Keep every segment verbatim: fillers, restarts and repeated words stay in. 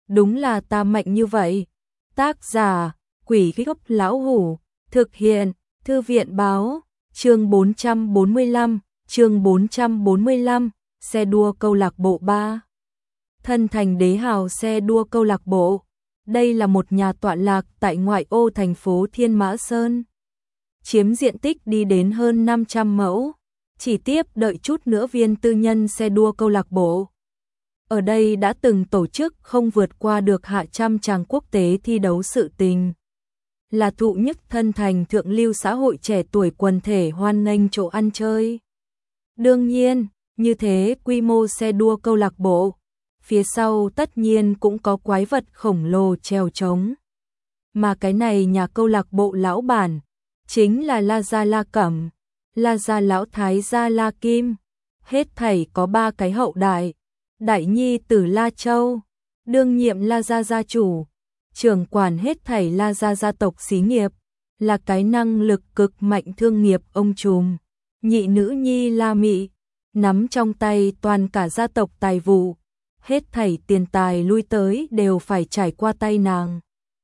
đúng là ta mạnh như vậy. Tác giả, Quỷ Gốc Lão Hủ, thực hiện, Thư viện báo, chương bốn trăm bốn mươi lăm, chương bốn trăm bốn mươi lăm, xe đua câu lạc bộ ba. Thân Thành Đế Hào xe đua câu lạc bộ. Đây là một nhà tọa lạc tại ngoại ô thành phố Thiên Mã Sơn. Chiếm diện tích đi đến hơn năm trăm mẫu. Chỉ tiếp đợi chút nữa viên tư nhân xe đua câu lạc bộ. Ở đây đã từng tổ chức không vượt qua được hạ trăm chàng quốc tế thi đấu sự tình. Là thụ nhất thân thành thượng lưu xã hội trẻ tuổi quần thể hoan nghênh chỗ ăn chơi. Đương nhiên, như thế quy mô xe đua câu lạc bộ, phía sau tất nhiên cũng có quái vật khổng lồ trèo trống. Mà cái này nhà câu lạc bộ lão bản, chính là La Gia La Cẩm, La Gia Lão Thái Gia La Kim, hết thảy có ba cái hậu đại. Đại nhi tử La Châu, đương nhiệm La Gia gia chủ, trưởng quản hết thảy La Gia gia tộc xí nghiệp, là cái năng lực cực mạnh thương nghiệp ông trùm. Nhị nữ nhi La Mị, nắm trong tay toàn cả gia tộc tài vụ, hết thảy tiền tài lui tới đều phải trải qua tay nàng.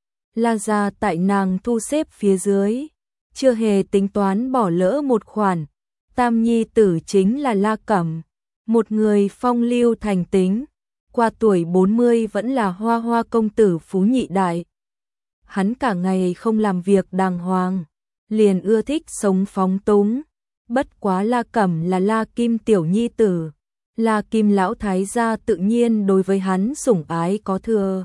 La Gia tại nàng thu xếp phía dưới, chưa hề tính toán bỏ lỡ một khoản. Tam nhi tử chính là La Cẩm, một người phong lưu thành tính, qua tuổi bốn mươi vẫn là hoa hoa công tử phú nhị đại. Hắn cả ngày không làm việc đàng hoàng, liền ưa thích sống phóng túng. Bất quá La Cẩm là La Kim tiểu nhi tử, La Kim lão thái gia tự nhiên đối với hắn sủng ái có thừa.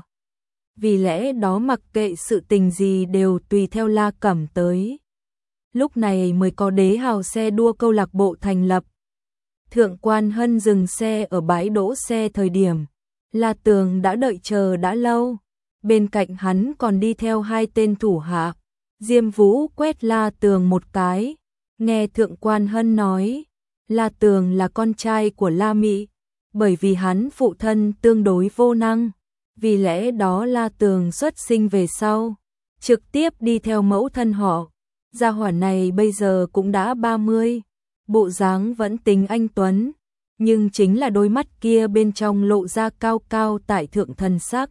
Vì lẽ đó mặc kệ sự tình gì đều tùy theo La Cẩm tới. Lúc này mới có Đế Hào xe đua câu lạc bộ thành lập. Thượng quan Hân dừng xe ở bãi đỗ xe thời điểm, La Tường đã đợi chờ đã lâu. Bên cạnh hắn còn đi theo hai tên thủ hạ. Diêm Vũ quét La Tường một cái, nghe Thượng quan Hân nói, La Tường là con trai của La Mị, bởi vì hắn phụ thân tương đối vô năng, vì lẽ đó La Tường xuất sinh về sau, trực tiếp đi theo mẫu thân họ. Gia hỏa này bây giờ cũng đã ba mươi, bộ dáng vẫn tính anh tuấn, nhưng chính là đôi mắt kia bên trong lộ ra cao cao tại thượng thần sắc,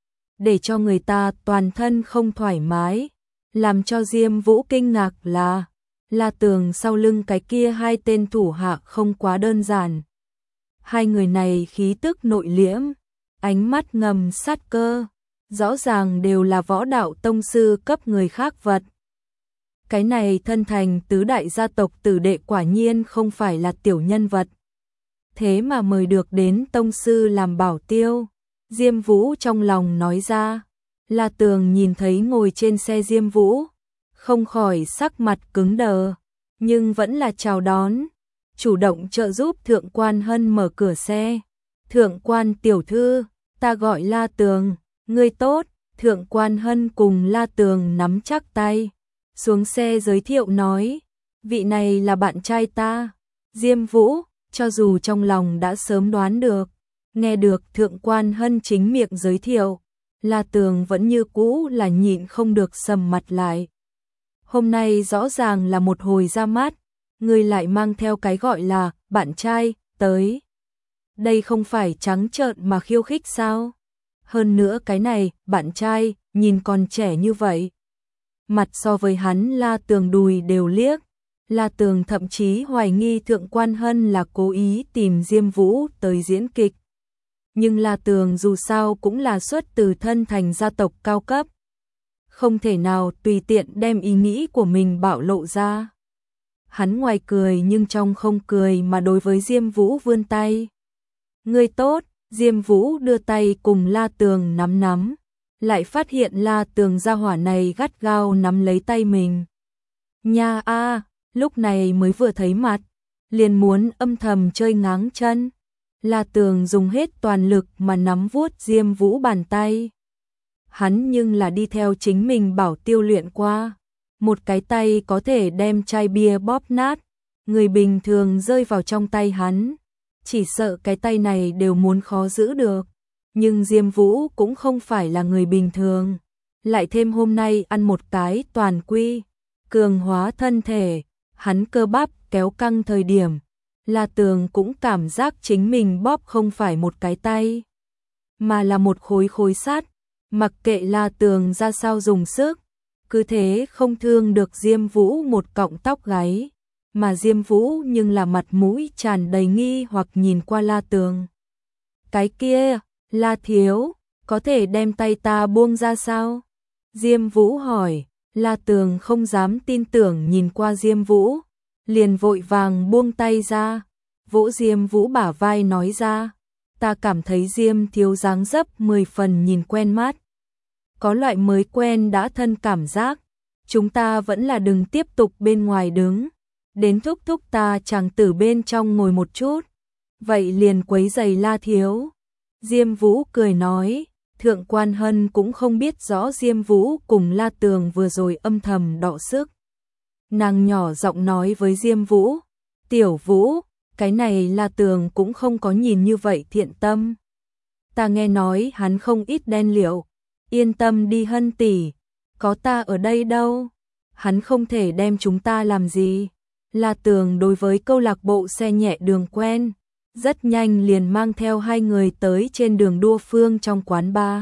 để cho người ta toàn thân không thoải mái. Làm cho Diêm Vũ kinh ngạc là La Tường sau lưng cái kia hai tên thủ hạ không quá đơn giản. Hai người này khí tức nội liễm, ánh mắt ngầm sát cơ, rõ ràng đều là võ đạo tông sư cấp người khác vật. Cái này thân thành tứ đại gia tộc tử đệ quả nhiên không phải là tiểu nhân vật. Thế mà mời được đến tông sư làm bảo tiêu. Diêm Vũ trong lòng nói ra. La Tường nhìn thấy ngồi trên xe Diêm Vũ, không khỏi sắc mặt cứng đờ, nhưng vẫn là chào đón, chủ động trợ giúp Thượng quan Hân mở cửa xe. Thượng quan tiểu thư, ta gọi La Tường, ngươi tốt. Thượng quan Hân cùng La Tường nắm chắc tay, xuống xe giới thiệu nói, vị này là bạn trai ta. Diêm Vũ, cho dù trong lòng đã sớm đoán được, nghe được Thượng quan Hân chính miệng giới thiệu, La Tường vẫn như cũ là nhịn không được sầm mặt lại. Hôm nay rõ ràng là một hồi ra mắt, người lại mang theo cái gọi là bạn trai tới. Đây không phải trắng trợn mà khiêu khích sao? Hơn nữa cái này, bạn trai, nhìn còn trẻ như vậy. Mặt so với hắn La Tường đùi đều liếc. La Tường thậm chí hoài nghi Thượng quan Hân là cố ý tìm Diêm Vũ tới diễn kịch. Nhưng La Tường dù sao cũng là xuất từ thân thành gia tộc cao cấp, không thể nào tùy tiện đem ý nghĩ của mình bạo lộ ra. Hắn ngoài cười nhưng trong không cười mà đối với Diêm Vũ vươn tay. Ngươi tốt. Diêm Vũ đưa tay cùng La Tường nắm nắm, lại phát hiện La Tường gia hỏa này gắt gao nắm lấy tay mình. Nha a, lúc này mới vừa thấy mặt, liền muốn âm thầm chơi ngáng chân. La Tường dùng hết toàn lực mà nắm vuốt Diêm Vũ bàn tay. Hắn nhưng là đi theo chính mình bảo tiêu luyện qua, một cái tay có thể đem chai bia bóp nát, người bình thường rơi vào trong tay hắn, chỉ sợ cái tay này đều muốn khó giữ được. Nhưng Diêm Vũ cũng không phải là người bình thường, lại thêm hôm nay ăn một cái toàn quy, cường hóa thân thể, hắn cơ bắp kéo căng thời điểm, La Tường cũng cảm giác chính mình bóp không phải một cái tay. mà là một khối khối sắt, mặc kệ La Tường ra sao dùng sức, cứ thế không thương được Diêm Vũ một cọng tóc gáy, mà Diêm Vũ nhưng là mặt mũi tràn đầy nghi hoặc nhìn qua La Tường. Cái kia, La thiếu, có thể đem tay ta buông ra sao? Diêm Vũ hỏi. La Tường không dám tin tưởng nhìn qua Diêm Vũ, liền vội vàng buông tay ra, vỗ Diêm Vũ bả vai nói ra, ta cảm thấy Diêm thiếu dáng dấp mười phần nhìn quen mắt. Có loại mới quen đã thân cảm giác, chúng ta vẫn là đừng tiếp tục bên ngoài đứng, đến thúc thúc ta chàng tử bên trong ngồi một chút, vậy liền quấy giày La thiếu. Diêm Vũ cười nói. Thượng Quan Hân cũng không biết rõ Diêm Vũ cùng La Tường vừa rồi âm thầm đọ sức. Nàng nhỏ giọng nói với Diêm Vũ, Tiểu Vũ, cái này La Tường cũng không có nhìn như vậy thiện tâm. Ta nghe nói hắn không ít đen liệu, yên tâm đi Hân tỷ, có ta ở đây đâu, hắn không thể đem chúng ta làm gì. La Tường đối với câu lạc bộ xe nhẹ đường quen, rất nhanh liền mang theo hai người tới trên đường đua phương trong quán bar.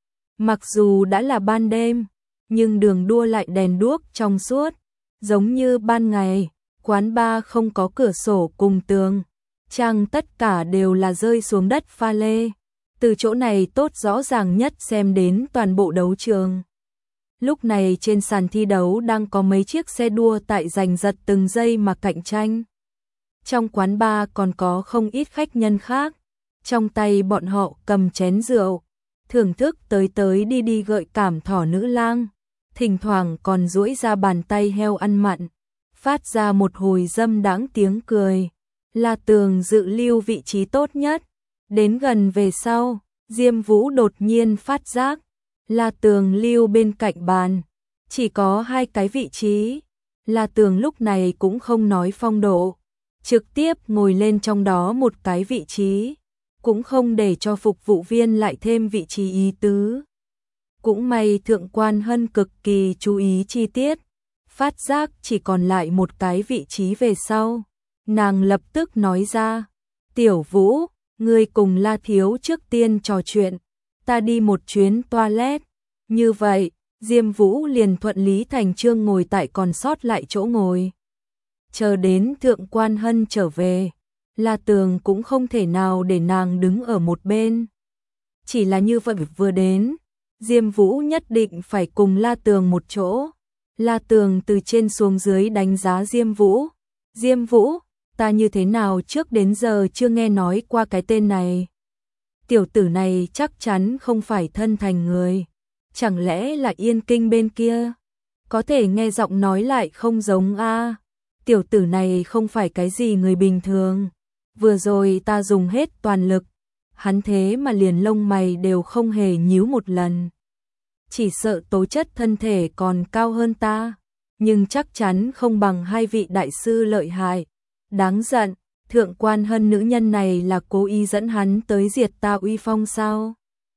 Mặc dù đã là ban đêm, nhưng đường đua lại đèn đuốc trong suốt, giống như ban ngày, quán bar không có cửa sổ cùng tường, trang tất cả đều là rơi xuống đất pha lê. Từ chỗ này tốt rõ ràng nhất xem đến toàn bộ đấu trường. Lúc này trên sàn thi đấu đang có mấy chiếc xe đua tại giành giật từng giây mà cạnh tranh. Trong quán bar còn có không ít khách nhân khác, trong tay bọn họ cầm chén rượu, thưởng thức tới tới đi đi gợi cảm thỏ nữ lang, thỉnh thoảng còn duỗi ra bàn tay heo ăn mặn, phát ra một hồi dâm đãng tiếng cười. La Tường dự lưu vị trí tốt nhất, đến gần về sau, Diêm Vũ đột nhiên phát giác, La Tường lưu bên cạnh bàn, chỉ có hai cái vị trí. La Tường lúc này cũng không nói phong độ, trực tiếp ngồi lên trong đó một cái vị trí, cũng không để cho phục vụ viên lại thêm vị trí ý tứ. Cũng may Thượng Quan Hân cực kỳ chú ý chi tiết, phát giác chỉ còn lại một cái vị trí về sau. Nàng lập tức nói ra, Tiểu Vũ, ngươi cùng La thiếu trước tiên trò chuyện, ta đi một chuyến toilet. Như vậy, Diêm Vũ liền thuận lý thành chương ngồi tại còn sót lại chỗ ngồi. Chờ đến Thượng Quan Hân trở về, La Tường cũng không thể nào để nàng đứng ở một bên. Chỉ là như vậy vừa đến, Diêm Vũ nhất định phải cùng La Tường một chỗ. La Tường từ trên xuống dưới đánh giá Diêm Vũ. Diêm Vũ, ta như thế nào trước đến giờ chưa nghe nói qua cái tên này. Tiểu tử này chắc chắn không phải thân thành người. Chẳng lẽ là Yên Kinh bên kia? Có thể nghe giọng nói lại không giống a. Tiểu tử này không phải cái gì người bình thường. Vừa rồi ta dùng hết toàn lực, hắn thế mà liền lông mày đều không hề nhíu một lần. Chỉ sợ tố chất thân thể còn cao hơn ta, nhưng chắc chắn không bằng hai vị đại sư lợi hại. Đáng giận, Thượng Quan Hân nữ nhân này là cố ý dẫn hắn tới diệt ta uy phong sao?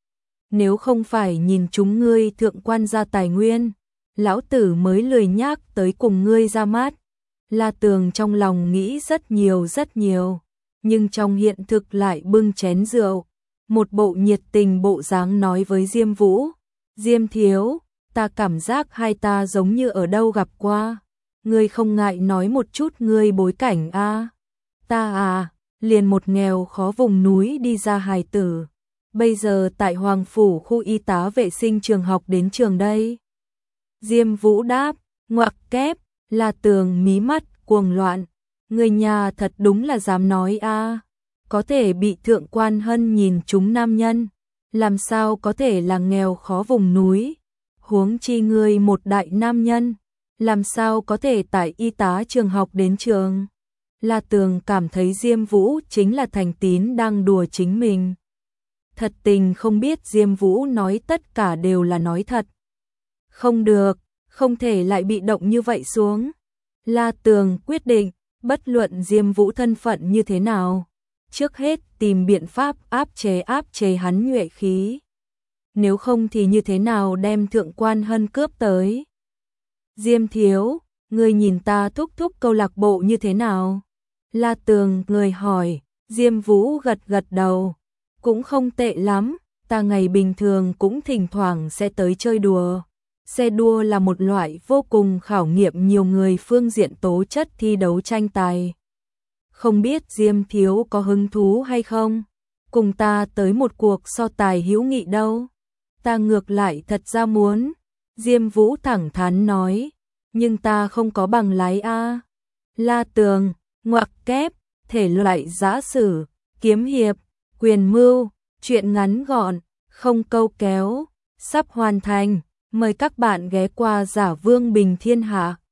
Nếu không phải nhìn chúng ngươi Thượng Quan gia tài nguyên, lão tử mới lười nhác tới cùng ngươi ra mắt. La Tường trong lòng nghĩ rất nhiều rất nhiều, nhưng trong hiện thực lại bưng chén rượu, một bộ nhiệt tình bộ dáng nói với Diêm Vũ, Diêm thiếu, ta cảm giác hai ta giống như ở đâu gặp qua, ngươi không ngại nói một chút ngươi bối cảnh a? À? Ta à, liền một nghèo khó vùng núi đi ra hài tử, bây giờ tại Hoàng Phủ khu y tá vệ sinh trường học đến trường đây. Diêm Vũ đáp, ngoặc kép. La Tường mí mắt cuồng loạn, người nhà thật đúng là dám nói a, à. Có thể bị Thượng Quan Hân nhìn chúng nam nhân, làm sao có thể là nghèo khó vùng núi, huống chi người một đại nam nhân, làm sao có thể tại y tá trường học đến trường. La Tường cảm thấy Diêm Vũ chính là thành tín đang đùa chính mình. Thật tình không biết Diêm Vũ nói tất cả đều là nói thật. Không được, không thể lại bị động như vậy xuống. La Tường quyết định, bất luận Diêm Vũ thân phận như thế nào, trước hết tìm biện pháp áp chế áp chế hắn nhuệ khí. Nếu không thì như thế nào đem Thượng Quan Hân cướp tới. Diêm thiếu, người nhìn ta thúc thúc câu lạc bộ như thế nào? La Tường người hỏi, Diêm Vũ gật gật đầu, cũng không tệ lắm, ta ngày bình thường cũng thỉnh thoảng sẽ tới chơi đùa. Xe đua là một loại vô cùng khảo nghiệm nhiều người phương diện tố chất thi đấu tranh tài. Không biết Diêm thiếu có hứng thú hay không? Cùng ta tới một cuộc so tài hữu nghị đâu. Ta ngược lại thật ra muốn. Diêm Vũ thẳng thắn nói. Nhưng ta không có bằng lái a. La Tường, ngoặc kép, thể loại giã sử, kiếm hiệp, quyền mưu, truyện ngắn gọn, không câu kéo, sắp hoàn thành. Mời các bạn ghé qua Giả Vương Bình Thiên Hạ.